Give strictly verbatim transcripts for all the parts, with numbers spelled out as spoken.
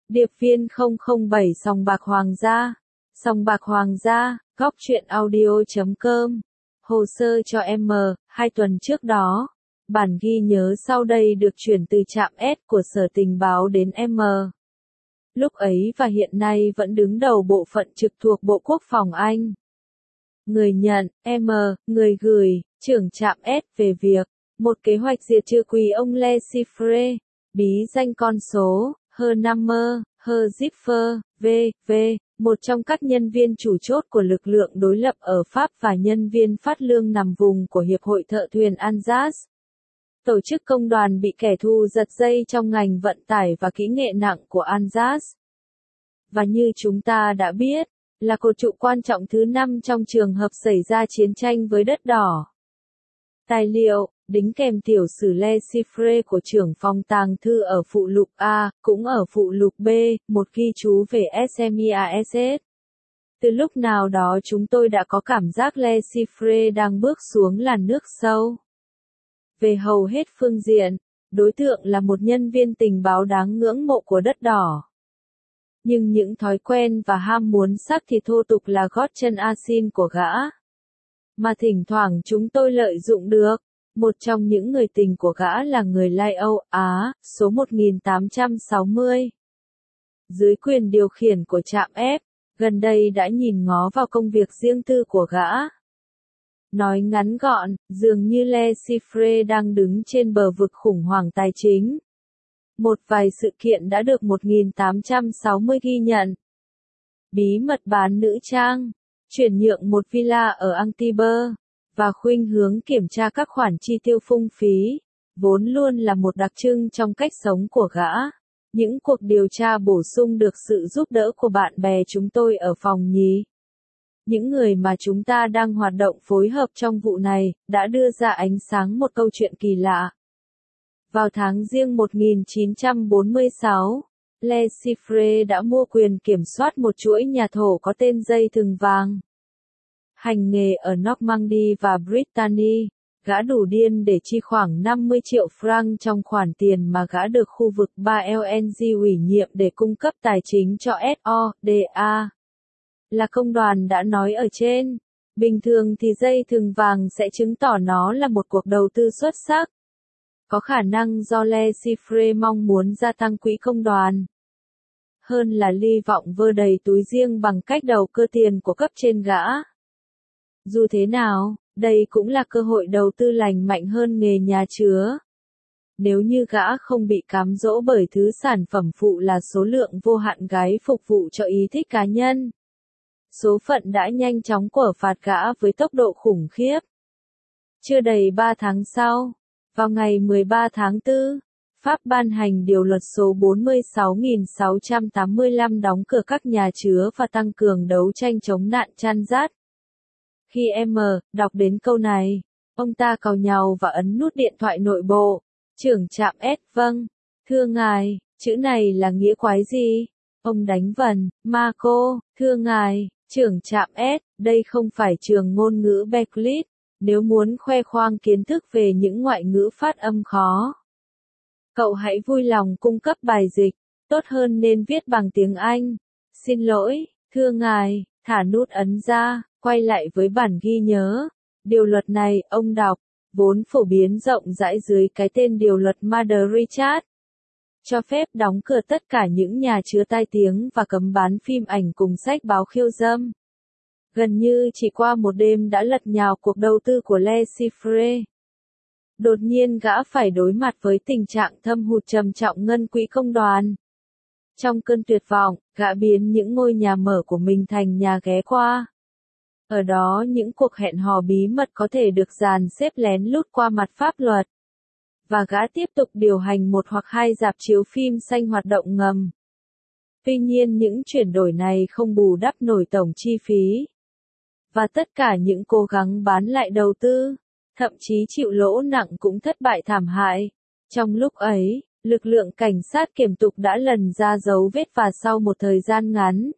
Điệp viên không không bảy Sòng bạc Hoàng gia. Sòng bạc Hoàng gia, góc truyện audio chấm com. Hồ sơ cho em. Hai tuần trước đó, bản ghi nhớ sau đây được chuyển từ trạm S của Sở Tình báo đến em. Lúc ấy và hiện nay vẫn đứng đầu bộ phận trực thuộc Bộ Quốc phòng Anh. Người nhận, em, người gửi, trưởng trạm S về việc, một kế hoạch diệt trừ quỳ ông Le Chiffre, bí danh con số, Hơ Number, Hơ Zipfer, V, V, một trong các nhân viên chủ chốt của lực lượng đối lập ở Pháp và nhân viên phát lương nằm vùng của Hiệp hội Thợ thuyền Alsace. Tổ chức công đoàn bị kẻ thù giật dây trong ngành vận tải và kỹ nghệ nặng của Alsace. Và như chúng ta đã biết, là cột trụ quan trọng thứ năm trong trường hợp xảy ra chiến tranh với đất đỏ. Tài liệu, đính kèm tiểu sử Le Chiffre của trưởng phòng tàng thư ở phụ lục A, cũng ở phụ lục B, một ghi chú về SMIASS. Từ lúc nào đó chúng tôi đã có cảm giác Le Chiffre đang bước xuống làn nước sâu. Về hầu hết phương diện, đối tượng là một nhân viên tình báo đáng ngưỡng mộ của đất đỏ. Nhưng những thói quen và ham muốn sắc thì thô tục là gót chân asin của gã. Mà thỉnh thoảng chúng tôi lợi dụng được. Một trong những người tình của gã là người Lai Âu Á, số một nghìn tám trăm sáu mươi. Dưới quyền điều khiển của trạm F, gần đây đã nhìn ngó vào công việc riêng tư của gã. Nói ngắn gọn, dường như Le Chiffre đang đứng trên bờ vực khủng hoảng tài chính. Một vài sự kiện đã được một nghìn tám trăm sáu mươi ghi nhận. Bí mật bán nữ trang, chuyển nhượng một villa ở Antibes, và khuynh hướng kiểm tra các khoản chi tiêu phung phí, vốn luôn là một đặc trưng trong cách sống của gã. Những cuộc điều tra bổ sung được sự giúp đỡ của bạn bè chúng tôi ở phòng nhì. Những người mà chúng ta đang hoạt động phối hợp trong vụ này, đã đưa ra ánh sáng một câu chuyện kỳ lạ. Vào tháng Giêng một nghìn chín trăm bốn mươi sáu, Le Chiffre đã mua quyền kiểm soát một chuỗi nhà thổ có tên Dây Thừng Vàng. Hành nghề ở Normandy và Brittany, gã đủ điên để chi khoảng năm mươi triệu franc trong khoản tiền mà gã được khu vực ba L N G ủy nhiệm để cung cấp tài chính cho S O D A. Là công đoàn đã nói ở trên, bình thường thì Dây Thừng Vàng sẽ chứng tỏ nó là một cuộc đầu tư xuất sắc. Có khả năng do Le Chiffre mong muốn gia tăng quỹ công đoàn. Hơn là hy vọng vơ đầy túi riêng bằng cách đầu cơ tiền của cấp trên gã. Dù thế nào, đây cũng là cơ hội đầu tư lành mạnh hơn nghề nhà chứa. Nếu như gã không bị cám dỗ bởi thứ sản phẩm phụ là số lượng vô hạn gái phục vụ cho ý thích cá nhân. Số phận đã nhanh chóng quở phạt gã với tốc độ khủng khiếp. Chưa đầy ba tháng sau, vào ngày mười ba tháng tư, Pháp ban hành điều luật số bốn mươi sáu nghìn sáu trăm tám mươi lăm đóng cửa các nhà chứa và tăng cường đấu tranh chống nạn chăn rát. Khi em đọc đến câu này, ông ta càu nhàu và ấn nút điện thoại nội bộ. Trưởng trạm S, vâng, thưa ngài, chữ này là nghĩa quái gì? Ông đánh vần, Marco, thưa ngài, trưởng trạm S, đây không phải trường ngôn ngữ Berkeley. Nếu muốn khoe khoang kiến thức về những ngoại ngữ phát âm khó, cậu hãy vui lòng cung cấp bài dịch, tốt hơn nên viết bằng tiếng Anh. Xin lỗi, thưa ngài, thả nút ấn ra, quay lại với bản ghi nhớ. Điều luật này, ông đọc, vốn phổ biến rộng rãi dưới cái tên điều luật Madrid, cho phép đóng cửa tất cả những nhà chứa tai tiếng và cấm bán phim ảnh cùng sách báo khiêu dâm. Gần như chỉ qua một đêm đã lật nhào cuộc đầu tư của Le Chiffre. Đột nhiên gã phải đối mặt với tình trạng thâm hụt trầm trọng ngân quỹ công đoàn. Trong cơn tuyệt vọng, gã biến những ngôi nhà mở của mình thành nhà ghé qua. Ở đó những cuộc hẹn hò bí mật có thể được dàn xếp lén lút qua mặt pháp luật. Và gã tiếp tục điều hành một hoặc hai rạp chiếu phim xanh hoạt động ngầm. Tuy nhiên những chuyển đổi này không bù đắp nổi tổng chi phí. Và tất cả những cố gắng bán lại đầu tư, thậm chí chịu lỗ nặng cũng thất bại thảm hại. Trong lúc ấy, lực lượng cảnh sát kiểm tục đã lần ra dấu vết và sau một thời gian ngắn,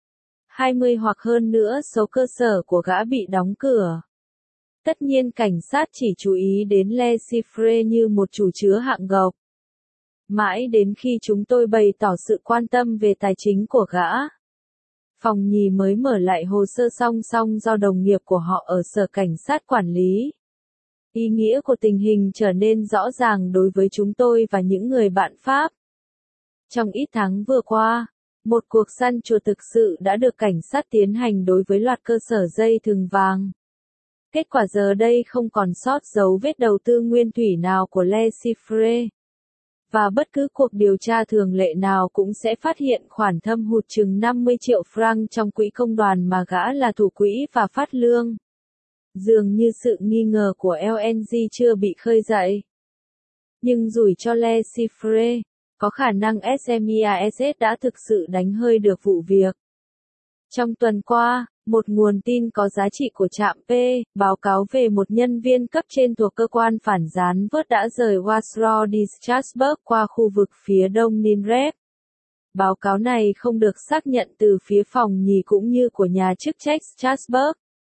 hai mươi hoặc hơn nữa số cơ sở của gã bị đóng cửa. Tất nhiên cảnh sát chỉ chú ý đến Le Chiffre như một chủ chứa hạng gộc. Mãi đến khi chúng tôi bày tỏ sự quan tâm về tài chính của gã, phòng nhì mới mở lại hồ sơ song song do đồng nghiệp của họ ở sở cảnh sát quản lý. Ý nghĩa của tình hình trở nên rõ ràng đối với chúng tôi và những người bạn Pháp. Trong ít tháng vừa qua, một cuộc săn chuột thực sự đã được cảnh sát tiến hành đối với loạt cơ sở dây thừng vàng. Kết quả giờ đây không còn sót dấu vết đầu tư nguyên thủy nào của Le Chiffre. Và bất cứ cuộc điều tra thường lệ nào cũng sẽ phát hiện khoản thâm hụt chừng năm mươi triệu franc trong quỹ công đoàn mà gã là thủ quỹ và phát lương. Dường như sự nghi ngờ của lờ en giê chưa bị khơi dậy. Nhưng rủi cho Le Chiffre, có khả năng SMIAS đã thực sự đánh hơi được vụ việc. Trong tuần qua, một nguồn tin có giá trị của trạm P báo cáo về một nhân viên cấp trên thuộc cơ quan phản gián vớt đã rời Warsaw đi Strasbourg qua khu vực phía đông Ninrep. Báo cáo này không được xác nhận từ phía phòng nhì cũng như của nhà chức trách Strasbourg,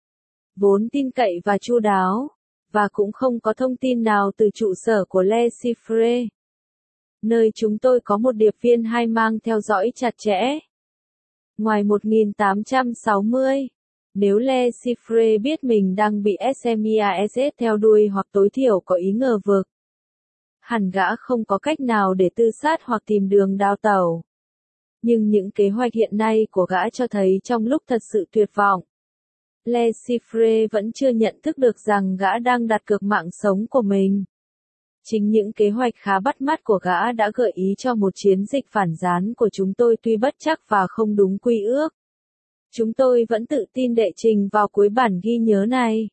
vốn tin cậy và chu đáo, và cũng không có thông tin nào từ trụ sở của Le Chiffre, nơi chúng tôi có một điệp viên hai mang theo dõi chặt chẽ. Ngoài một nghìn tám trăm sáu mươi, nếu Le Chiffre biết mình đang bị SMIAS theo đuôi hoặc tối thiểu có ý ngờ vực, hẳn gã không có cách nào để tư sát hoặc tìm đường đào tẩu. Nhưng những kế hoạch hiện nay của gã cho thấy trong lúc thật sự tuyệt vọng, Le Chiffre vẫn chưa nhận thức được rằng gã đang đặt cược mạng sống của mình. Chính những kế hoạch khá bắt mắt của gã đã gợi ý cho một chiến dịch phản gián của chúng tôi tuy bất chắc và không đúng quy ước. Chúng tôi vẫn tự tin đệ trình vào cuối bản ghi nhớ này.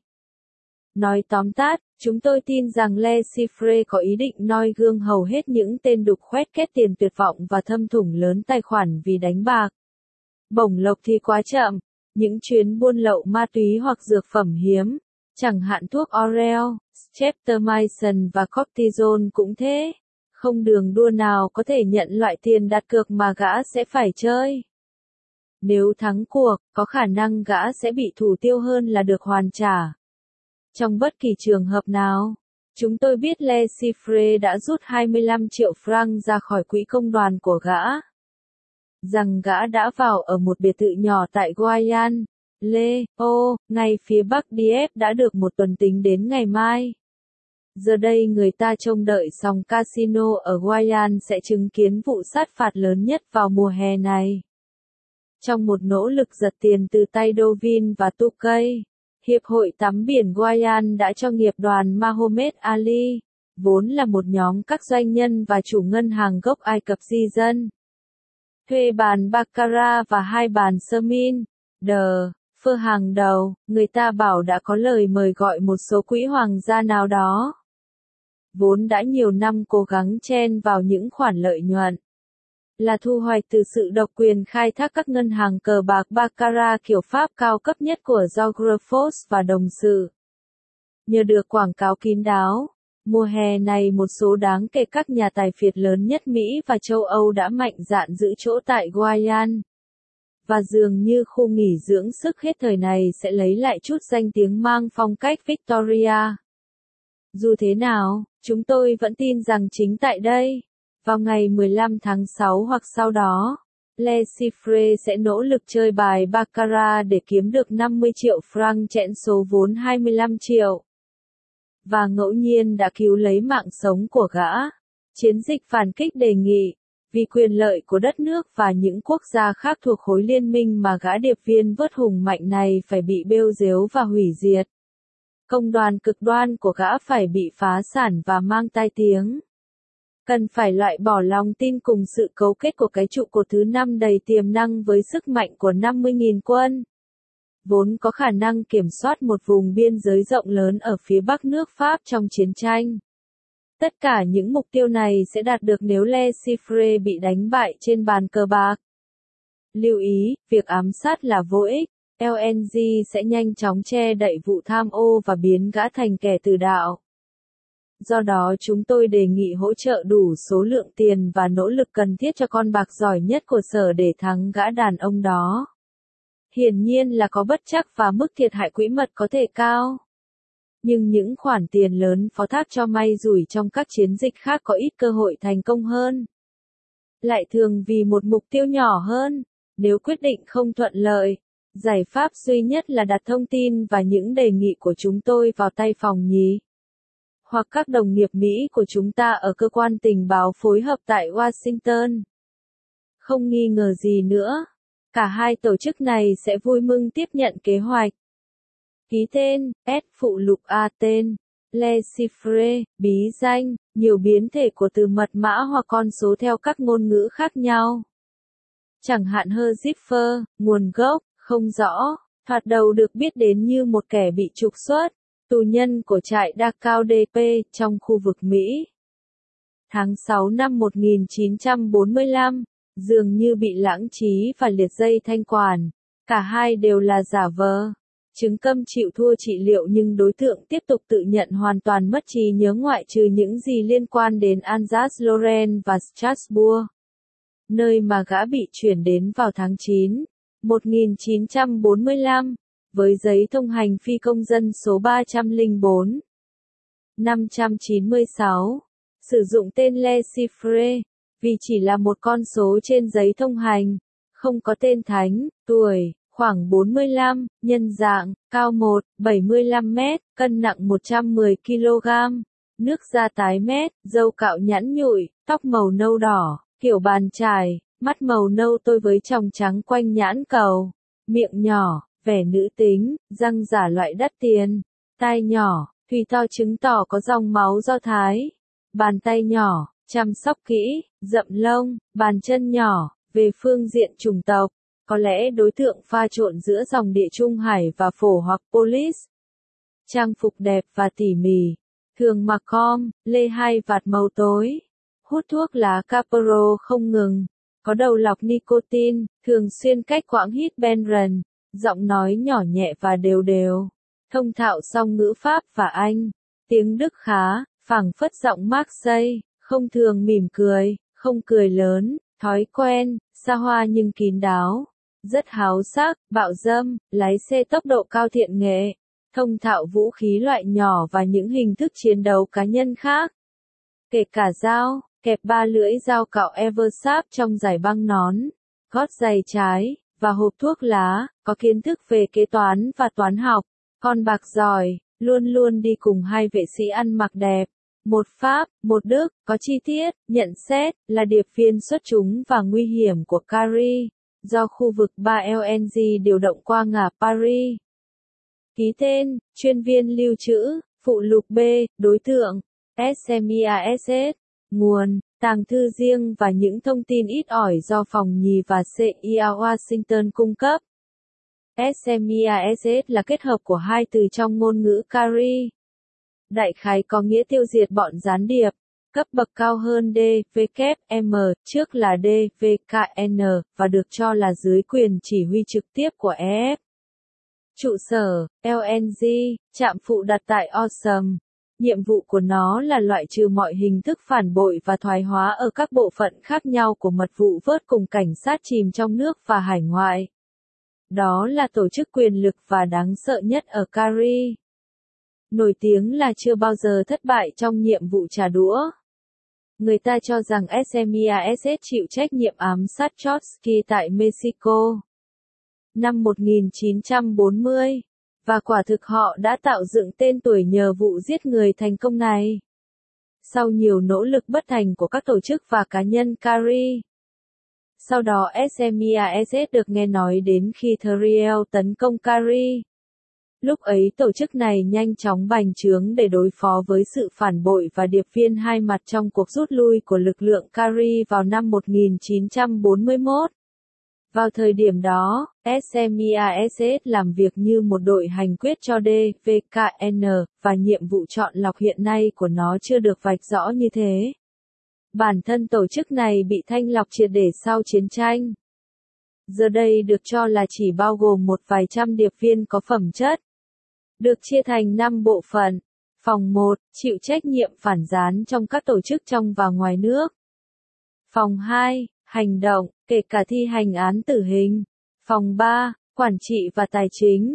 Nói tóm tắt, chúng tôi tin rằng Le Chiffre có ý định noi gương hầu hết những tên đục khoét kết tiền tuyệt vọng và thâm thủng lớn tài khoản vì đánh bạc. Bổng lộc thì quá chậm, những chuyến buôn lậu ma túy hoặc dược phẩm hiếm, chẳng hạn thuốc Orel, streptomycin và cortisone cũng thế. Không đường đua nào có thể nhận loại tiền đặt cược mà gã sẽ phải chơi. Nếu thắng cuộc, có khả năng gã sẽ bị thủ tiêu hơn là được hoàn trả. Trong bất kỳ trường hợp nào, chúng tôi biết Le Chiffre đã rút hai mươi lăm triệu franc ra khỏi quỹ công đoàn của gã. Rằng gã đã vào ở một biệt thự nhỏ tại Guayan, Le, O, ngay phía bắc Dieppe đã được một tuần tính đến ngày mai. Giờ đây người ta trông đợi sòng casino ở Guayan sẽ chứng kiến vụ sát phạt lớn nhất vào mùa hè này. Trong một nỗ lực giật tiền từ tay Dovin và Tukey, Hiệp hội tắm biển Guayan đã cho nghiệp đoàn Mohammed Ali, vốn là một nhóm các doanh nhân và chủ ngân hàng gốc Ai Cập di dân, thuê bàn baccarat và hai bàn sơ min, đờ, phơ hàng đầu, người ta bảo đã có lời mời gọi một số quỹ hoàng gia nào đó, vốn đã nhiều năm cố gắng chen vào những khoản lợi nhuận, là thu hoạch từ sự độc quyền khai thác các ngân hàng cờ bạc baccarat kiểu Pháp cao cấp nhất của Georges và đồng sự. Nhờ được quảng cáo kín đáo, mùa hè này một số đáng kể các nhà tài phiệt lớn nhất Mỹ và châu Âu đã mạnh dạn giữ chỗ tại Guayan. Và dường như khu nghỉ dưỡng sức hết thời này sẽ lấy lại chút danh tiếng mang phong cách Victoria. Dù thế nào, chúng tôi vẫn tin rằng chính tại đây, vào ngày mười lăm tháng sáu hoặc sau đó, Le Chiffre sẽ nỗ lực chơi bài baccarat để kiếm được năm mươi triệu franc chẽn số vốn hai mươi lăm triệu. Và ngẫu nhiên đã cứu lấy mạng sống của gã. Chiến dịch phản kích đề nghị, vì quyền lợi của đất nước và những quốc gia khác thuộc khối liên minh mà gã điệp viên vớt hùng mạnh này phải bị bêu dếu và hủy diệt. Công đoàn cực đoan của gã phải bị phá sản và mang tai tiếng. Cần phải loại bỏ lòng tin cùng sự cấu kết của cái trụ cột thứ năm đầy tiềm năng với sức mạnh của năm mươi nghìn quân, vốn có khả năng kiểm soát một vùng biên giới rộng lớn ở phía bắc nước Pháp trong chiến tranh. Tất cả những mục tiêu này sẽ đạt được nếu Le Chiffre bị đánh bại trên bàn cờ bạc. Lưu ý, việc ám sát là vô ích, lờ en giê sẽ nhanh chóng che đậy vụ tham ô và biến gã thành kẻ tử đạo. Do đó chúng tôi đề nghị hỗ trợ đủ số lượng tiền và nỗ lực cần thiết cho con bạc giỏi nhất của sở để thắng gã đàn ông đó. Hiển nhiên là có bất trắc và mức thiệt hại quỹ mật có thể cao. nhưng những khoản tiền lớn phó thác cho may rủi trong các chiến dịch khác có ít cơ hội thành công hơn. Lại thường vì một mục tiêu nhỏ hơn, nếu quyết định không thuận lợi, giải pháp duy nhất là đặt thông tin và những đề nghị của chúng tôi vào tay phòng nhì hoặc các đồng nghiệp Mỹ của chúng ta ở cơ quan tình báo phối hợp tại Washington. Không nghi ngờ gì nữa, cả hai tổ chức này sẽ vui mừng tiếp nhận kế hoạch. Ký tên, S phụ lục A tên, Le Chiffre, bí danh, nhiều biến thể của từ mật mã hoặc con số theo các ngôn ngữ khác nhau. Chẳng hạn Her Ziffer, nguồn gốc, không rõ, thoạt đầu được biết đến như một kẻ bị trục xuất, tù nhân của trại Dachau đê pê trong khu vực Mỹ. Tháng sáu năm một nghìn chín trăm bốn mươi lăm, dường như bị lãng trí và liệt dây thanh quản, cả hai đều là giả vờ. Chứng câm chịu thua trị liệu nhưng đối tượng tiếp tục tự nhận hoàn toàn mất trí nhớ ngoại trừ những gì liên quan đến Alsace-Lorraine và Strasbourg, nơi mà gã bị chuyển đến vào tháng chín, một nghìn chín trăm bốn mươi lăm, với giấy thông hành phi công dân số ba trăm lẻ bốn. năm trăm chín mươi sáu, sử dụng tên Le Chiffre, vì chỉ là một con số trên giấy thông hành, không có tên thánh, tuổi, khoảng bốn mươi lăm, nhân dạng, cao một phẩy bảy mươi lăm mét, cân nặng một trăm mười ki lô gam, nước da tái mét, râu cạo nhẵn nhụi, tóc màu nâu đỏ, kiểu bàn chải, mắt màu nâu tôi với tròng trắng quanh nhãn cầu, miệng nhỏ, vẻ nữ tính, răng giả loại đắt tiền, tai nhỏ, thùy to chứng tỏ có dòng máu Do Thái, bàn tay nhỏ, chăm sóc kỹ, rậm lông, bàn chân nhỏ, về phương diện chủng tộc, có lẽ đối tượng pha trộn giữa dòng địa Trung Hải và Phổ hoặc Polish. Trang phục đẹp và tỉ mỉ, thường mặc com, lê hai vạt màu tối, hút thuốc lá Capro không ngừng, có đầu lọc nicotine, thường xuyên cách quãng hít Benron, giọng nói nhỏ nhẹ và đều đều, thông thạo song ngữ Pháp và Anh, tiếng Đức khá, phảng phất giọng Marseille, không thường mỉm cười, không cười lớn, thói quen, xa hoa nhưng kín đáo, rất háo sắc, bạo dâm, lái xe tốc độ cao thiện nghệ, thông thạo vũ khí loại nhỏ và những hình thức chiến đấu cá nhân khác. Kể cả dao, kẹp ba lưỡi dao cạo Eversharp trong giải băng nón, gót giày trái, và hộp thuốc lá, có kiến thức về kế toán và toán học, con bạc giỏi, luôn luôn đi cùng hai vệ sĩ ăn mặc đẹp. Một Pháp, một Đức, có chi tiết, nhận xét, là điệp viên xuất chúng và nguy hiểm của Carrie, do khu vực ba L N G điều động qua ngã Paris. Ký tên, chuyên viên lưu trữ, phụ lục B, đối tượng, SMIASS, nguồn, tàng thư riêng và những thông tin ít ỏi do phòng nhì và C I A Washington cung cấp. SMIASS là kết hợp của hai từ trong ngôn ngữ Carrie. Đại khái có nghĩa tiêu diệt bọn gián điệp, cấp bậc cao hơn D W M, trước là D V K N, và được cho là dưới quyền chỉ huy trực tiếp của E F. Trụ sở, L N G, trạm phụ đặt tại Awesome. Nhiệm vụ của nó là loại trừ mọi hình thức phản bội và thoái hóa ở các bộ phận khác nhau của mật vụ vớt cùng cảnh sát chìm trong nước và hải ngoại. Đó là tổ chức quyền lực và đáng sợ nhất ở Carrie. Nổi tiếng là chưa bao giờ thất bại trong nhiệm vụ trả đũa. Người ta cho rằng SMIASS chịu trách nhiệm ám sát Trotsky tại Mexico năm một nghìn chín trăm bốn mươi, và quả thực họ đã tạo dựng tên tuổi nhờ vụ giết người thành công này. Sau nhiều nỗ lực bất thành của các tổ chức và cá nhân Carrie, sau đó SMIASS được nghe nói đến khi Theriel tấn công Carrie. Lúc ấy tổ chức này nhanh chóng bành trướng để đối phó với sự phản bội và điệp viên hai mặt trong cuộc rút lui của lực lượng Carrie vào năm một nghìn chín trăm bốn mươi mốt. Vào thời điểm đó, SMIASS làm việc như một đội hành quyết cho D V K N, và nhiệm vụ chọn lọc hiện nay của nó chưa được vạch rõ như thế. Bản thân tổ chức này bị thanh lọc triệt để sau chiến tranh. Giờ đây được cho là chỉ bao gồm một vài trăm điệp viên có phẩm chất. Được chia thành năm bộ phận. Phòng một, chịu trách nhiệm phản gián trong các tổ chức trong và ngoài nước. Phòng hai, hành động, kể cả thi hành án tử hình. Phòng ba, quản trị và tài chính.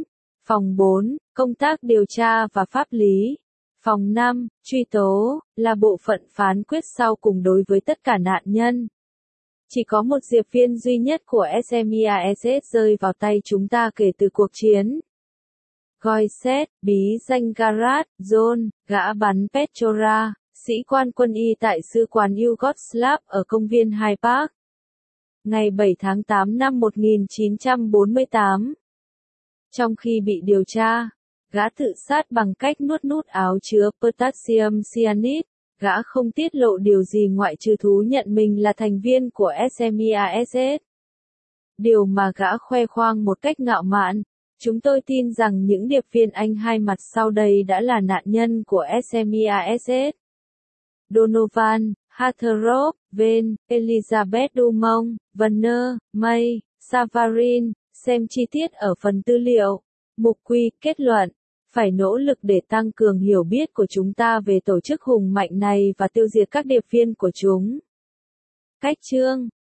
Phòng bốn, công tác điều tra và pháp lý. Phòng năm, truy tố, là bộ phận phán quyết sau cùng đối với tất cả nạn nhân. Chỉ có một điệp viên duy nhất của SMIASS rơi vào tay chúng ta kể từ cuộc chiến. Goiset, bí danh Garat, John, gã bắn Petrora, sĩ quan quân y tại Sư quán Yugoslav ở công viên Hyde Park. Ngày bảy tháng tám năm một nghìn chín trăm bốn mươi tám. Trong khi bị điều tra, gã tự sát bằng cách nuốt nút áo chứa potassium cyanide. Gã không tiết lộ điều gì ngoại trừ thú nhận mình là thành viên của SMIASS. Điều mà gã khoe khoang một cách ngạo mạn. Chúng tôi tin rằng những điệp viên Anh hai mặt sau đây đã là nạn nhân của SMIASS. Donovan, Hatteroff, Vane, Elizabeth Dumont, Werner, May, Savarin. Xem chi tiết ở phần tư liệu. Mục quy, kết luận. Phải nỗ lực để tăng cường hiểu biết của chúng ta về tổ chức hùng mạnh này và tiêu diệt các điệp viên của chúng. Cách chương